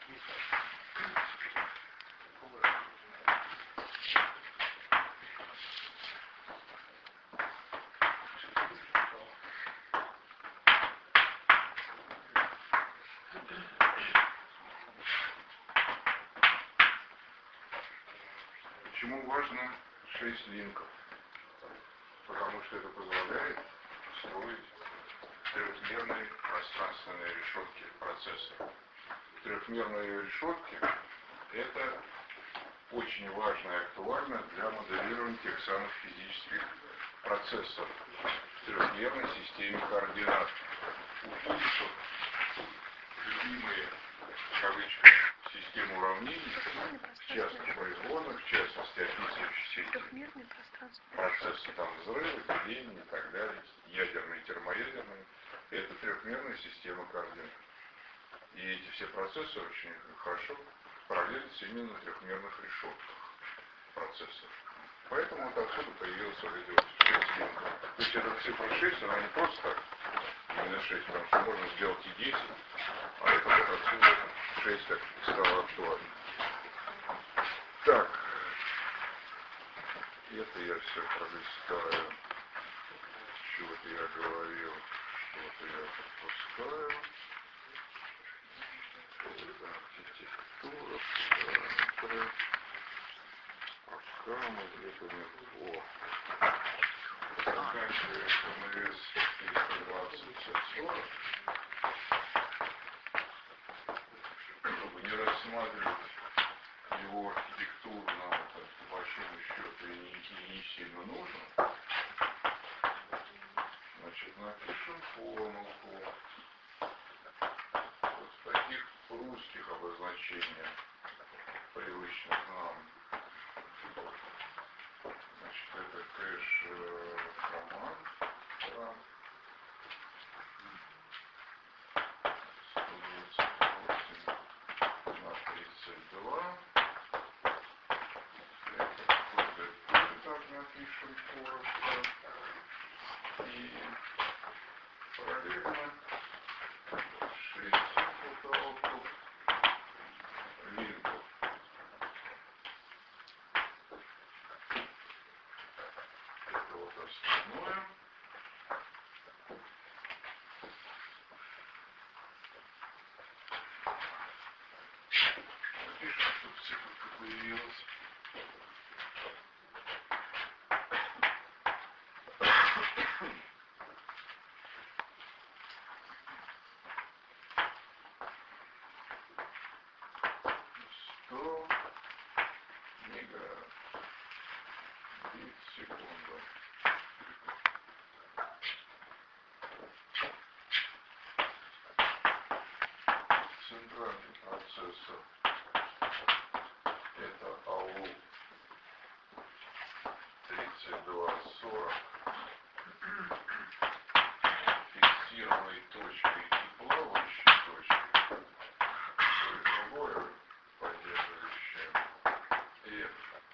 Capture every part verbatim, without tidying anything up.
Почему важно шесть линков? Потому что это позволяет строить трехмерные пространственные решетки процессора. Трехмерные решетки — это очень важно и актуально для моделирования тех самых физических процессов в трехмерной системе координат. У физиков любимые, в кавычках, системы уравнений, в частности производных, в частности описывающие процессы, там, взрывы, деления и так далее, ядерные, термоядерные, это трехмерная система координат. И эти все процессы очень хорошо параллелятся именно на трехмерных решетках процессов. Поэтому вот отсюда появилась вот эти вот шесть линков. То есть эта цифра шесть, она не просто так, именно шесть, потому что можно сделать и десять, а это вот отсюда шесть так стало актуально. Так, это я все пролистаю. Чего-то я говорил, что-то я пропускаю. Это архитектура, параметры. Пока мы где-то не... О! Заканчивается МВС триста двадцать сорок. Чтобы не рассматривать его архитектуру, нам это по большому счету и не, и не сильно нужно. Значит, напишем формулку вот в таких русских обозначениях, привычных нам. Значит, это кэш э, команд. Да. сто двадцать восемь на тридцать два. Так напишем коротко. И параллельно шесть потолков линков. Это вот основное. Напишем, чтобы циферка появилась. сто мегабит в секунду. Центральный процессор — это АУ тридцать два сорок. Фиксированной точкой и плавающей точкой. То есть другое поддерживающее F,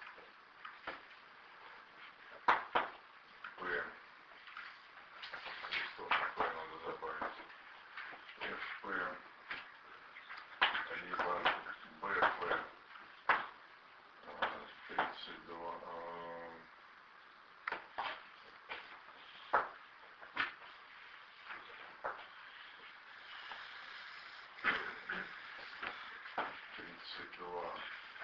P. Здесь тоже P надо добавить. эф пи либо бэ пэ тридцать два. тридцать два.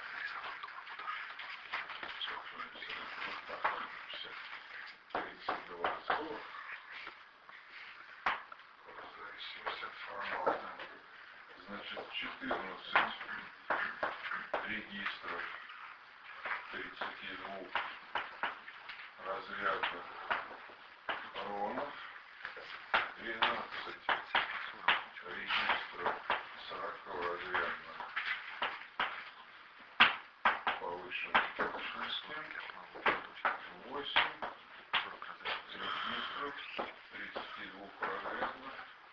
тридцать два сорок. В зависимости от формата. Значит, четырнадцать регистров тридцати двух разрядных ромов, двенадцать регистров сорокаразрядных повышенной точности, восемь регистров тридцати двух разрядных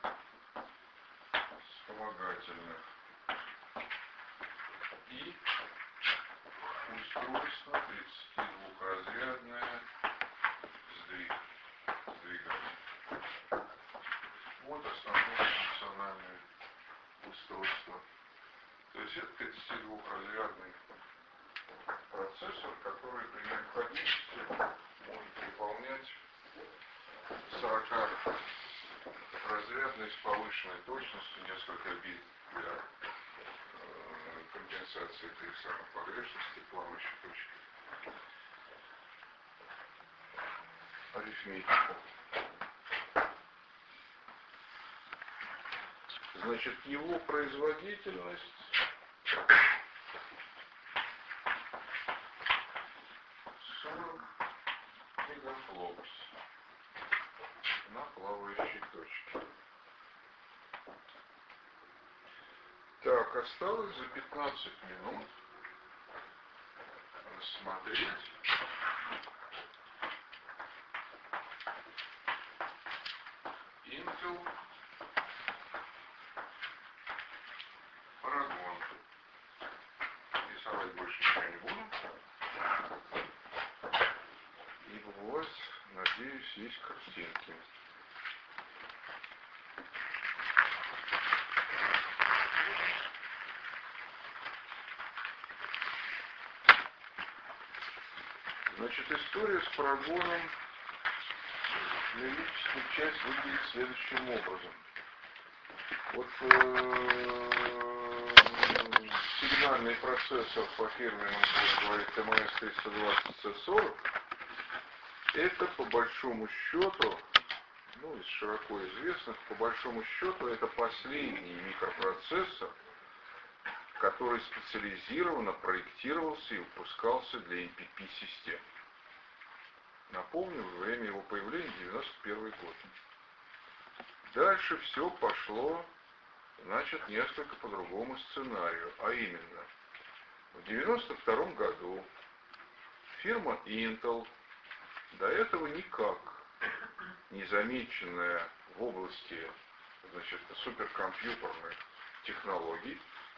вспомогательных и устройство тридцатидвухразрядное сдвиг, сдвигатель. Вот взят тридцатидвухразрядный процессор, который при необходимости может выполнять сорокаразрядный с повышенной точностью, несколько бит для э, компенсации этих самых погрешностей, плавающей точки. Арифметику. Значит, его производительность сорок мегафлопс на плавающей точке. Так, осталось за пятнадцать минут рассмотреть Intel Paragon. Рисовать больше ничего не буду. Ибо у вас, надеюсь, есть картинки. Значит, история с парагоном, лирическая часть выглядит следующим образом. Вот э, сигнальный процессор по фирменному, как говорит, эм эс триста двадцать си сорок, это по большому счету, ну, из широко известных, по большому счету, это последний микропроцессор, который специализированно проектировался и выпускался для эм пи пи-систем. Напомню, во время его появления девяносто первый год. Дальше все пошло, значит, несколько по другому сценарию, а именно, в девяносто втором году фирма Intel, до этого никак не замеченная в области, значит, суперкомпьютерных технологий,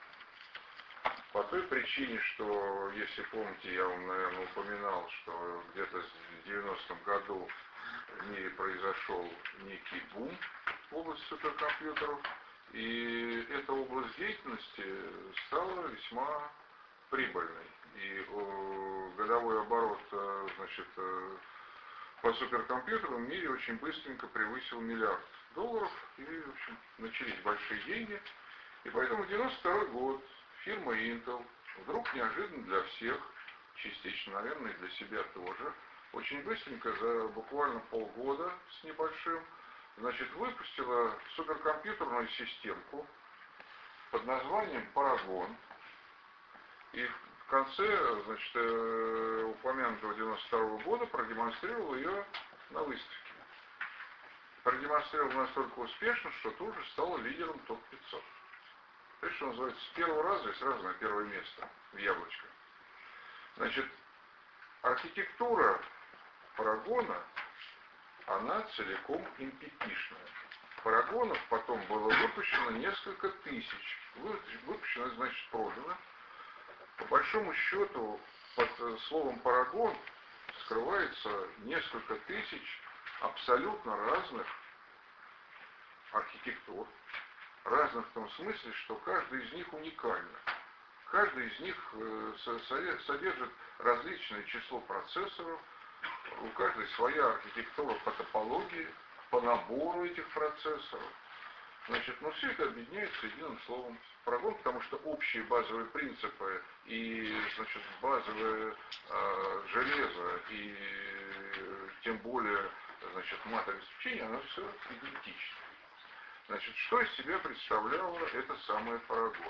по той причине, что, если помните, я вам, наверное, упоминал, что где-то в девяностом году в мире произошел некий бум в области суперкомпьютеров, и эта область деятельности стала весьма прибыльной. И о, годовой оборот, значит, по суперкомпьютерам в мире очень быстренько превысил миллиард долларов, и, в общем, начались большие деньги. И поэтому в девяносто второй год фирма Intel вдруг неожиданно для всех, частично, наверное, и для себя тоже, очень быстренько, за буквально полгода с небольшим, значит, выпустила суперкомпьютерную системку под названием Paragon. И в конце, значит, упомянутого девяносто второго года продемонстрировал ее на выставке. Продемонстрировал настолько успешно, что тут же стала лидером топ пятьсот. То есть, что называется, с первого раза и сразу на первое место в яблочко. Значит, архитектура Парагона, она целиком эм пи пи-шная. Парагонов потом было выпущено несколько тысяч. Выпущено, значит, продано. По большому счету, под словом Парагон скрывается несколько тысяч абсолютно разных архитектур. Разных в том смысле, что каждый из них уникальна. Каждый из них содержит различное число процессоров, у каждой своя архитектура по топологии, по набору этих процессоров. Значит, но все это объединяется единым словом Парагон, потому что общие базовые принципы и, значит, базовое э, железо и тем более, значит, мат обеспечения, оно все идентично. Значит, что из себя представляла эта самая Парагон?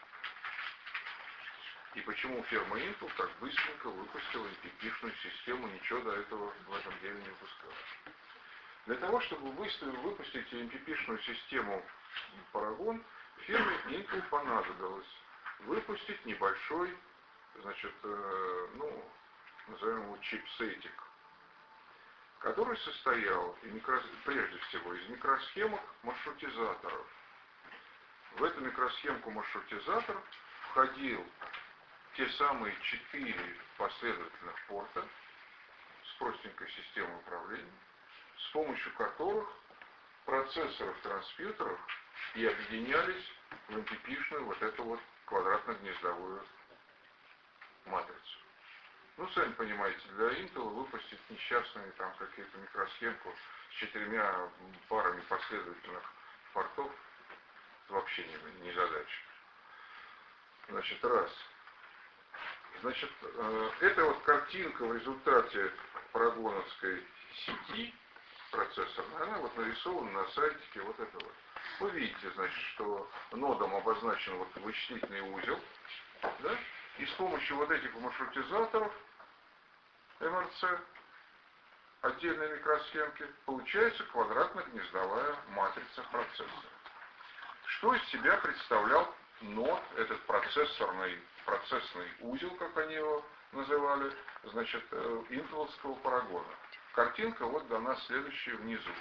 И почему фирма Intel так быстренько выпустила эм пи пи-шную систему, ничего до этого в этом деле не выпускала? Для того, чтобы выпустить эм пи пи-шную систему Paragon, фирме Intel понадобилось выпустить небольшой, значит, э, ну, назовем его чипсетик, который состоял микро, прежде всего из микросхемок маршрутизаторов. В эту микросхемку маршрутизатор входил те самые четыре последовательных порта с простенькой системой управления, с помощью которых процессоры в транспьютерах и объединялись в эм пи пи-шную вот эту вот квадратно-гнездовую матрицу. Ну, сами понимаете, для Intel выпустить несчастные там какие-то микросхемку с четырьмя парами последовательных портов вообще не, не задача. Значит, раз. Значит, э, эта вот картинка в результате парагоновской сети процессорной, она вот нарисована на сайтике вот этого. Вы видите, значит, что нодом обозначен вот вычислительный узел, да? И с помощью вот этих маршрутизаторов эм эр цэ, отдельной микросхемки, получается квадратно-гнездовая матрица процессора. Что из себя представлял нод, этот процессорный, процессный узел, как они его называли, значит, интеловского парагона. Картинка вот дана следующая внизу.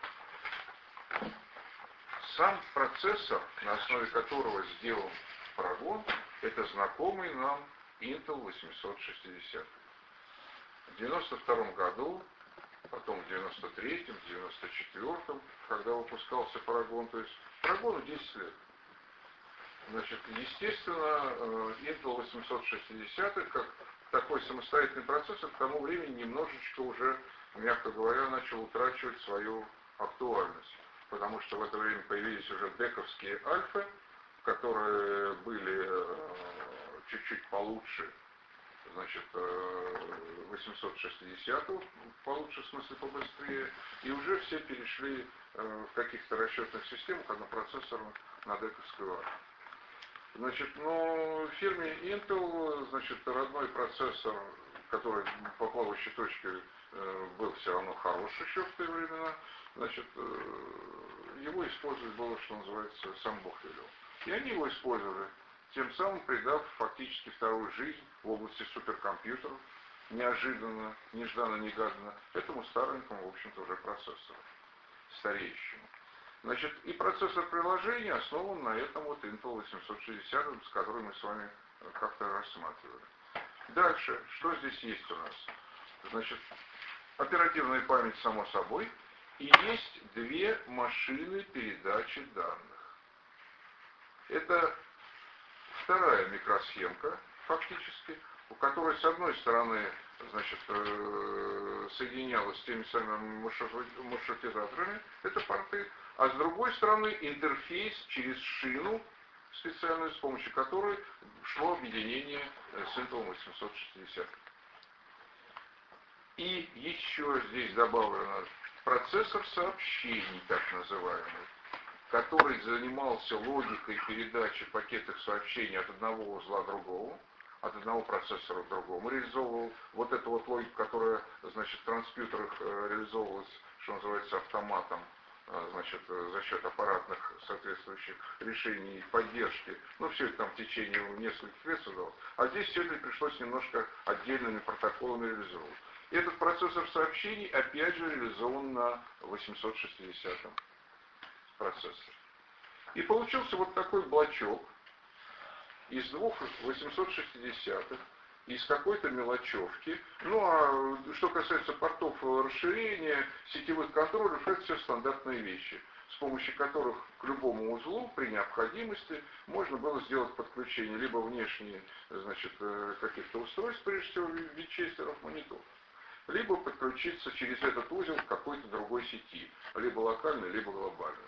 Сам процессор, на основе которого сделан парагон, это знакомый нам Intel восемьсот шестьдесят. В девяносто втором году, потом в девяносто третьем, в девяносто четвёртом, когда выпускался парагон, то есть парагону десять лет. Значит, естественно, Intel восемьсот шестьдесят, как такой самостоятельный процессор, к тому времени немножечко уже, мягко говоря, начал утрачивать свою актуальность. Потому что в это время появились уже дековские альфы, которые были чуть-чуть получше, значит, восемьсот шестьдесят, получше, в смысле побыстрее, и уже все перешли в каких-то расчетных системах однопроцессорных на дековскую альфу. Значит, но в фирме Intel, значит, родной процессор, который по плавающей точке был все равно хорош еще в те времена, значит, его использовать было, что называется, сам Бог велел. И они его использовали, тем самым придав фактически вторую жизнь в области суперкомпьютеров, неожиданно, нежданно-негаданно, этому старенькому, в общем-то, уже процессору, стареющему. Значит, и процессор приложения основан на этом вот Intel восемьсот шестьдесят, с которым мы с вами как-то рассматривали. Дальше, что здесь есть у нас? Значит, оперативная память, само собой, и есть две машины передачи данных. Это вторая микросхемка, фактически, у которой с одной стороны, значит, соединялась с теми самыми маршрутизаторами, это порты, а с другой стороны интерфейс через шину специальную, с помощью которой шло объединение с Intel восемьсот шестьдесят. И еще здесь добавлено процессор сообщений, так называемый, который занимался логикой передачи пакетов сообщений от одного узла к другому, от одного процессора к другому, реализовывал вот эту вот логику, которая, значит, в транспьютерах реализовывалась, что называется, автоматом, значит, за счет аппаратных соответствующих решений и поддержки. Ну, все это там в течение нескольких лет создалось. А здесь все это пришлось немножко отдельными протоколами реализовывать. И этот процессор сообщений опять же реализован на восемьсот шестидесятом процессоре. И получился вот такой блочок из двух восемьсот шестидесятых, из какой-то мелочевки. Ну а что касается портов расширения, сетевых контроллеров, это все стандартные вещи, с помощью которых к любому узлу при необходимости можно было сделать подключение либо внешние, значит, каких-то устройств, прежде всего винчестеров, мониторов, либо подключиться через этот узел к какой-то другой сети, либо локальной, либо глобальной.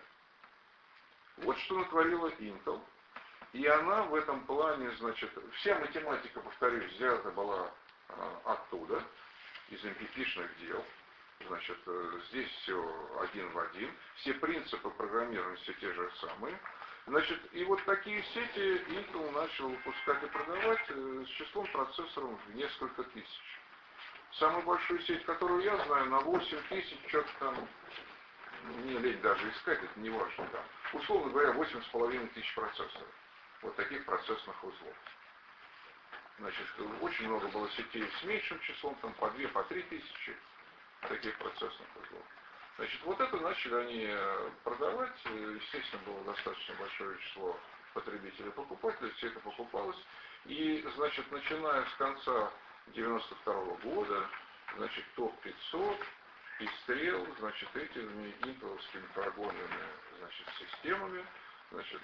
Вот что натворила Intel. И она в этом плане, значит, вся математика, повторюсь, взята была а, оттуда, из эм пи пи-шных дел. Значит, здесь все один в один. Все принципы программирования все те же самые. Значит, и вот такие сети Intel начал выпускать и продавать с числом процессоров в несколько тысяч. Самую большую сеть, которую я знаю, на восемь тысяч, что-то там, мне лень даже искать, это не важно там. Условно говоря, восемь с половиной тысяч процессоров. Вот таких процессных узлов. Значит, очень много было сетей с меньшим числом, там по две, по три тысячи таких процессных узлов. Значит, вот это начали они продавать. Естественно, было достаточно большое число потребителей и покупателей, все это покупалось. И, значит, начиная с конца девяносто второго года, значит, топ пятьсот пестрел, значит, этими интеловскими парагонными, значит, системами. значит,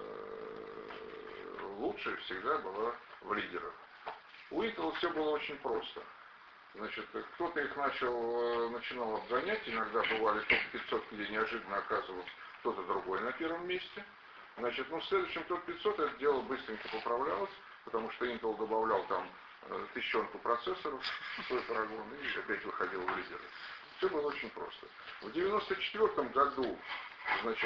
лучшая всегда была в лидерах. У Intel все было очень просто. Значит, кто-то их начал, начинал обгонять, иногда бывали топ пятьсот, где неожиданно оказывался кто-то другой на первом месте. Значит, ну, в следующем топ пятьсот это дело быстренько поправлялось, потому что Intel добавлял там тысячонку процессоров в свой парагон и опять выходил в лидеры. Все было очень просто. В девяносто четвёртом году, значит,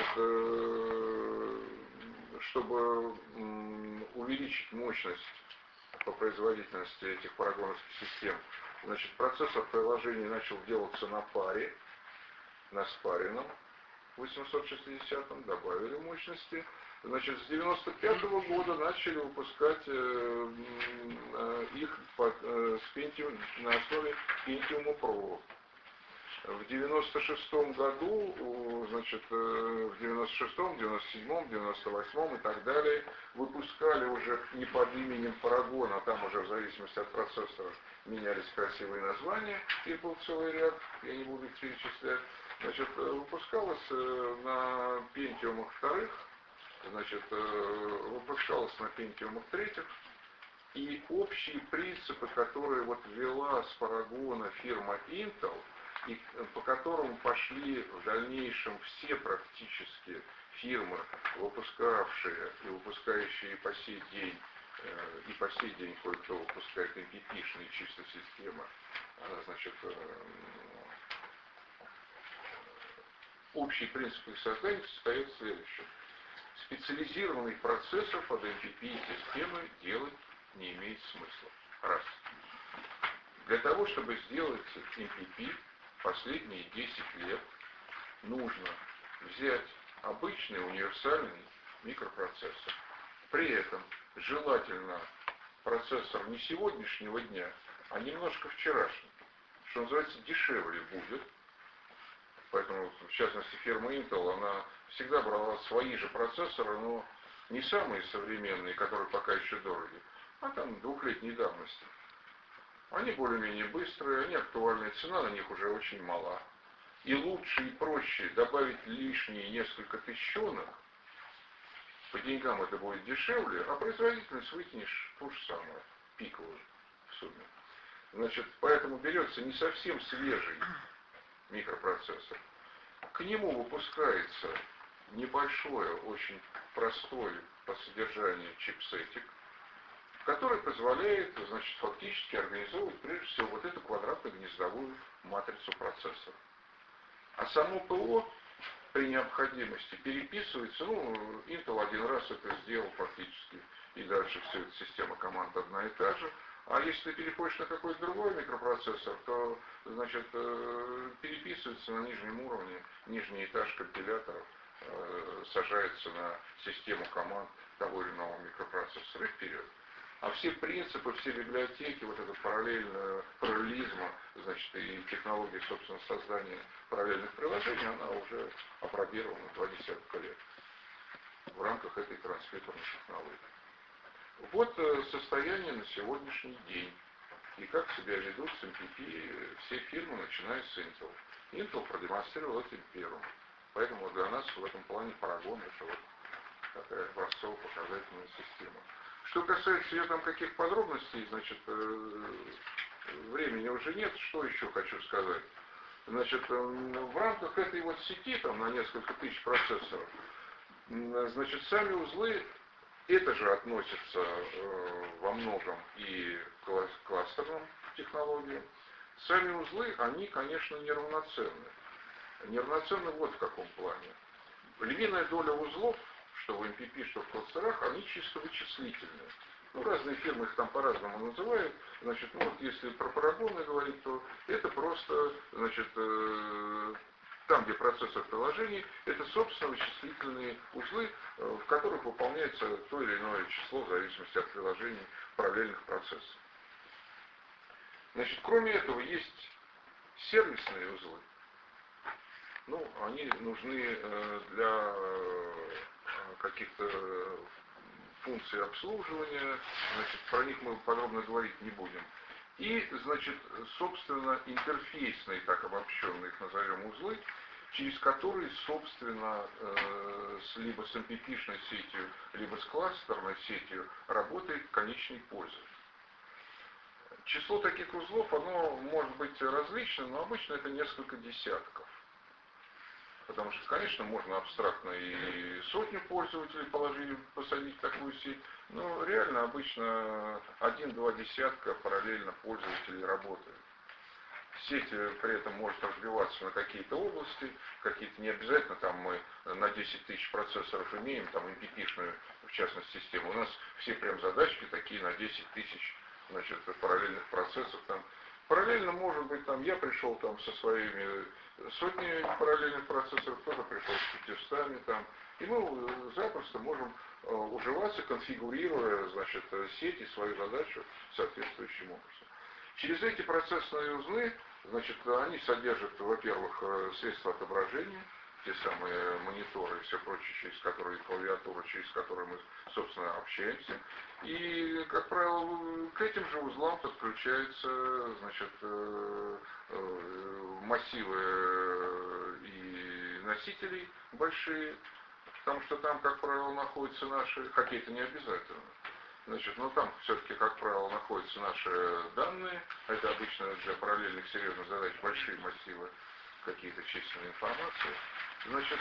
чтобы увеличить мощность по производительности этих парагоновских систем, значит, процессор приложений начал делаться на паре, на спаренном восемьсот шестидесятом, добавили мощности. Значит, с девяносто пятого года начали выпускать э, э, их под, э, с Pentium, на основе Pentium Pro. В девяносто шестом году, значит, в девяносто шестом, девяносто седьмом, девяносто восьмом и так далее выпускали уже не под именем Paragon, а там уже в зависимости от процессора менялись красивые названия, их был целый ряд, я не буду их перечислять. Значит, выпускалось на Pentium вторых, значит, выпускалось на Pentium третьих, и общие принципы, которые вот ввела с Парагона фирма Intel, и по которому пошли в дальнейшем все практически фирмы, выпускавшие и выпускающие и по сей день, и по сей день кое-кто выпускает эм пи пи-шные чисто системы, значит, общий принцип их создания состоит в следующем. Специализированный процессор под эм пи пи-системы делать не имеет смысла. Раз. Для того, чтобы сделать эм пи пи, последние десять лет нужно взять обычный универсальный микропроцессор. При этом желательно процессор не сегодняшнего дня, а немножко вчерашний. Что называется, дешевле будет. Поэтому, в частности, фирма Intel, она всегда брала свои же процессоры, но не самые современные, которые пока еще дороги, а там двухлетней давности. Они более-менее быстрые, они актуальные, цена на них уже очень мала. И лучше и проще добавить лишние несколько тысячонок, по деньгам это будет дешевле, а производительность вытянешь ту же самую, пиковую в сумме. Значит, поэтому берется не совсем свежий микропроцессор. К нему выпускается небольшой, очень простой по содержанию чипсетик, который позволяет, значит, фактически организовывать, прежде всего, вот эту квадратно-гнездовую матрицу процессора. А само ПО при необходимости переписывается, ну, Intel один раз это сделал фактически, и дальше все эта система команд одна и та же. А если ты переходишь на какой-то другой микропроцессор, то, значит, переписывается на нижнем уровне, нижний этаж компиляторов сажается на систему команд того или иного микропроцессора и вперед. А все принципы, все библиотеки, вот это параллельно, параллелизма, значит, и технологии, собственно, создания параллельных приложений, она уже опробирована два десятка лет в рамках этой трансферной технологии. Вот состояние на сегодняшний день. И как себя ведут с эм пи пи все фирмы, начиная с Intel. Intel продемонстрировал это первым. Поэтому для нас в этом плане Paragon это вот такая образцово-показательная система. Что касается ее там каких подробностей, значит, времени уже нет. Что еще хочу сказать? Значит, в рамках этой вот сети, там на несколько тысяч процессоров, значит, сами узлы, это же относится во многом и к кластерным технологиям. Сами узлы, они, конечно, неравноценны. Неравноценны вот в каком плане. Львиная доля узлов, что в эм пи пи, что в кластерах, они чисто вычислительные. Ну, разные фирмы их там по-разному называют. Значит, ну вот если про парагоны говорить, то это просто, значит, э, там, где процессор приложений, это, собственно, вычислительные узлы, в которых выполняется то или иное число в зависимости от приложений параллельных процессов. Значит, кроме этого, есть сервисные узлы. Ну, они нужны для каких-то функций обслуживания, значит, про них мы подробно говорить не будем. И, значит, собственно, интерфейсные, так обобщенные их назовем, узлы, через который, собственно, либо с эм пи пи-шной сетью, либо с кластерной сетью работает конечный пользователь. Число таких узлов, оно может быть различным, но обычно это несколько десятков. Потому что, конечно, можно абстрактно и сотню пользователей положить, посадить в такую сеть, но реально обычно один-два десятка параллельно пользователей работают. Сеть при этом может разбиваться на какие-то области, какие-то не обязательно, там мы на десять тысяч процессоров имеем, там эм пи пи-шную, в частности, систему. У нас все прям задачки такие на десять тысяч, значит, параллельных процессов. Там. Параллельно, может быть, там я пришел там со своими сотнями параллельных процессоров, кто-то пришел с пятьюстами там. И мы запросто можем уживаться, конфигурируя, значит, сеть и свою задачу соответствующим образом. Через эти процессные узлы, значит, они содержат, во-первых, средства отображения, те самые мониторы и все прочее, через которые клавиатура, через которые мы, собственно, общаемся. И, как правило, к этим же узлам подключаются, значит, массивы и носителей большие, потому что там, как правило, находятся наши, хотя это не обязательно. Значит, но там все-таки, как правило, находятся наши данные. Это обычно для параллельных серьезных задач большие массивы какие-то численной информации. Значит,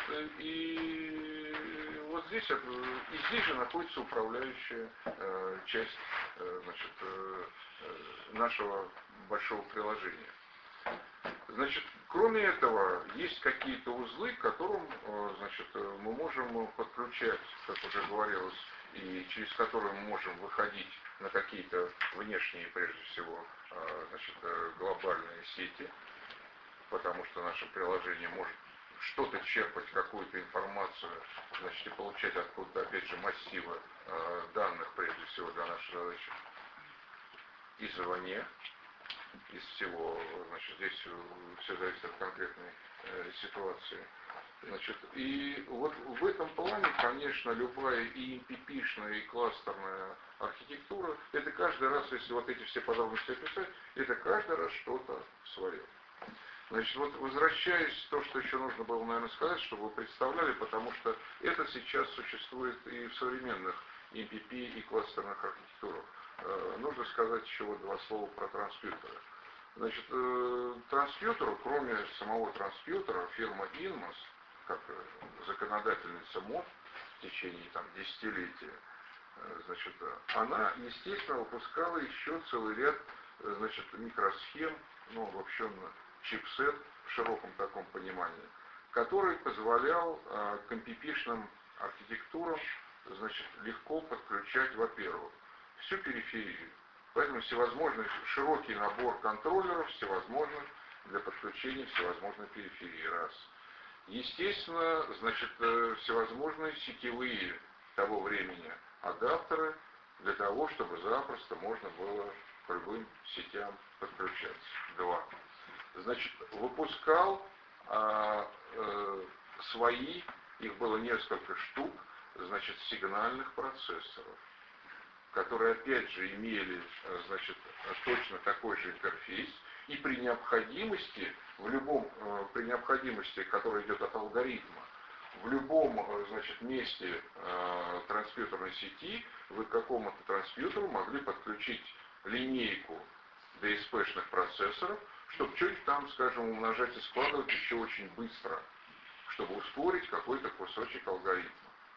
и вот здесь, и здесь же находится управляющая э, часть э, значит, э, нашего большого приложения. Значит, кроме этого, есть какие-то узлы, к которым, э, значит, мы можем подключать, как уже говорилось, и через которые мы можем выходить на какие-то внешние, прежде всего, э, значит, глобальные сети, потому что наше приложение может что-то черпать, какую-то информацию, значит, и получать откуда-то, опять же, массивы э, данных, прежде всего, для нашей задачи, извне, из всего, значит, здесь все зависит от конкретной э, ситуации. Значит, и вот в этом плане, конечно, любая и эм пи пи-шная, и кластерная архитектура, это каждый раз, если вот эти все подробности описать, это каждый раз что-то свое. Значит, вот возвращаясь к тому, что еще нужно было, наверное, сказать, чтобы вы представляли, потому что это сейчас существует и в современных эм пи пи и кластерных архитектурах. Э, нужно сказать еще вот два слова про транспьютеры. Значит, э, транспьютеру, кроме самого транспьютера, фирма Inmos, как законодательница мод в течение там, десятилетия, э, значит, она, естественно, выпускала еще целый ряд, значит, микросхем, ну, в общем, чипсет в широком таком понимании, который позволял э, к эм пи пи-шным архитектурам, значит, легко подключать, во-первых, всю периферию. Поэтому всевозможный широкий набор контроллеров, всевозможных для подключения всевозможной периферии. Раз. Естественно, значит, всевозможные сетевые того времени адаптеры для того, чтобы запросто можно было к любым сетям подключаться. Два. Значит, выпускал а, а, свои, их было несколько штук, значит, сигнальных процессоров, которые, опять же, имели, значит, точно такой же интерфейс, и при необходимости, в любом, при необходимости, которая идет от алгоритма, в любом, значит, месте э, транспьютерной сети вы к какому-то транспьютеру могли подключить линейку ди эс пи-шных процессоров, чтобы что-нибудь там, скажем, умножать и складывать еще очень быстро, чтобы ускорить какой-то кусочек алгоритма.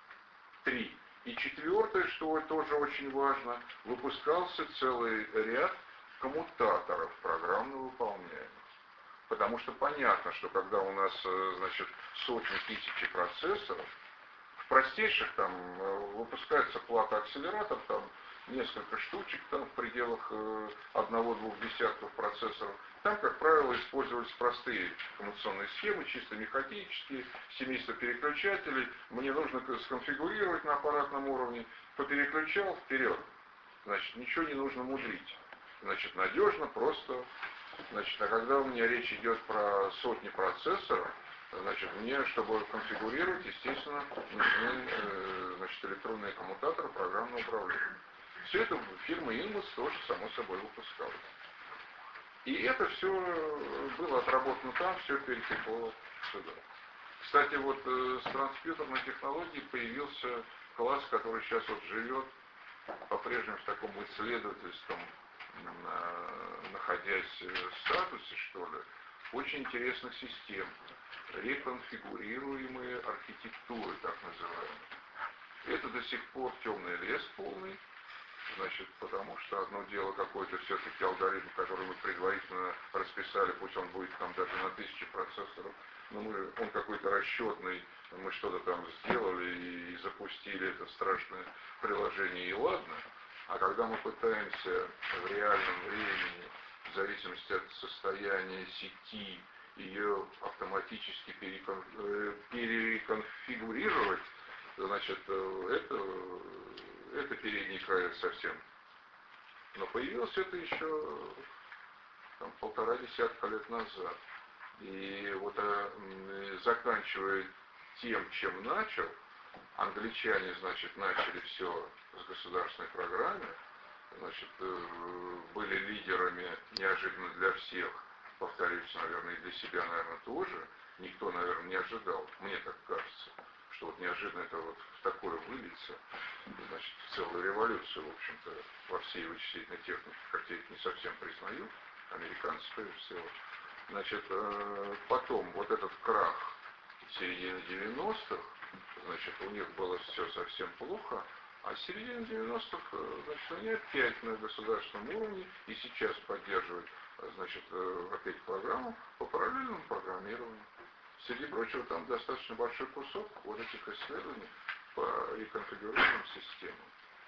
Три. И четвертое, что тоже очень важно, выпускался целый ряд коммутаторов программно выполняемых. Потому что понятно, что когда у нас, значит, сотни тысяч процессоров, в простейших там выпускается плата акселератор, там несколько штучек, там в пределах одного-двух десятков процессоров. Там, как правило, использовались простые коммутационные схемы, чисто механические, семейство переключателей. Мне нужно сконфигурировать на аппаратном уровне, попереключал, вперед. Значит, ничего не нужно мудрить. Значит, надежно, просто. Значит, а когда у меня речь идет про сотни процессоров, значит, мне, чтобы конфигурировать, естественно, нужны, э, значит, электронные коммутаторы программного управления. Все это фирма Inmos тоже, само собой, выпускала. И это все было отработано там, все перетекло сюда. Кстати, вот э, с транспьютерной технологией появился класс, который сейчас вот живет по-прежнему в таком исследовательском, э, находясь в статусе, что ли, очень интересных систем, реконфигурируемые архитектуры, так называемые. Это до сих пор темный лес полный, значит, потому что одно дело какой-то все-таки алгоритм, который мы предварительно расписали, пусть он будет там даже на тысячи процессоров, но мы, он какой-то расчетный, мы что-то там сделали и запустили это страшное приложение, и ладно. А когда мы пытаемся в реальном времени, в зависимости от состояния сети, ее автоматически перекон, переконфигурировать, значит, это, это передний край совсем. Но появилось это еще там, полтора десятка лет назад. И вот а, заканчивая тем, чем начал, англичане, значит, начали все с государственной программы, значит, были лидерами неожиданно для всех, повторюсь, наверное, и для себя, наверное, тоже. Никто, наверное, не ожидал, мне так кажется, что вот неожиданно это вот в такое выльется, значит, в целую революцию, в общем-то, во всей вычислительной технике, хотя их не совсем признают, американцы прежде всего. Значит, потом вот этот крах в середине девяностых, значит, у них было все совсем плохо, а в середине девяностых, значит, они опять на государственном уровне и сейчас поддерживают, значит, опять программу по параллельному программированию. Среди прочего, там достаточно большой кусок вот этих исследований по реконфигурированным системам.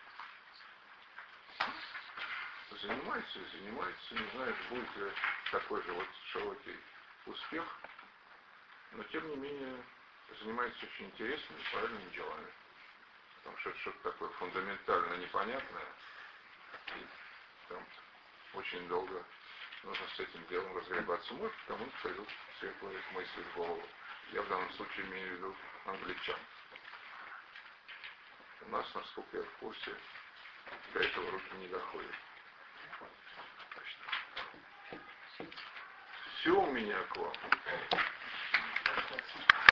Занимается и занимается, не знаю, будет ли такой же вот широкий успех, но тем не менее занимается очень интересными и правильными делами. Потому что это что-то такое фундаментально непонятное, и там очень долго нужно с этим делом разгребаться. Может, кому-то придут светлые мысли в голову. Я в данном случае имею в виду англичан. У нас, насколько я в курсе, до этого руки не доходят. Все у меня к вам.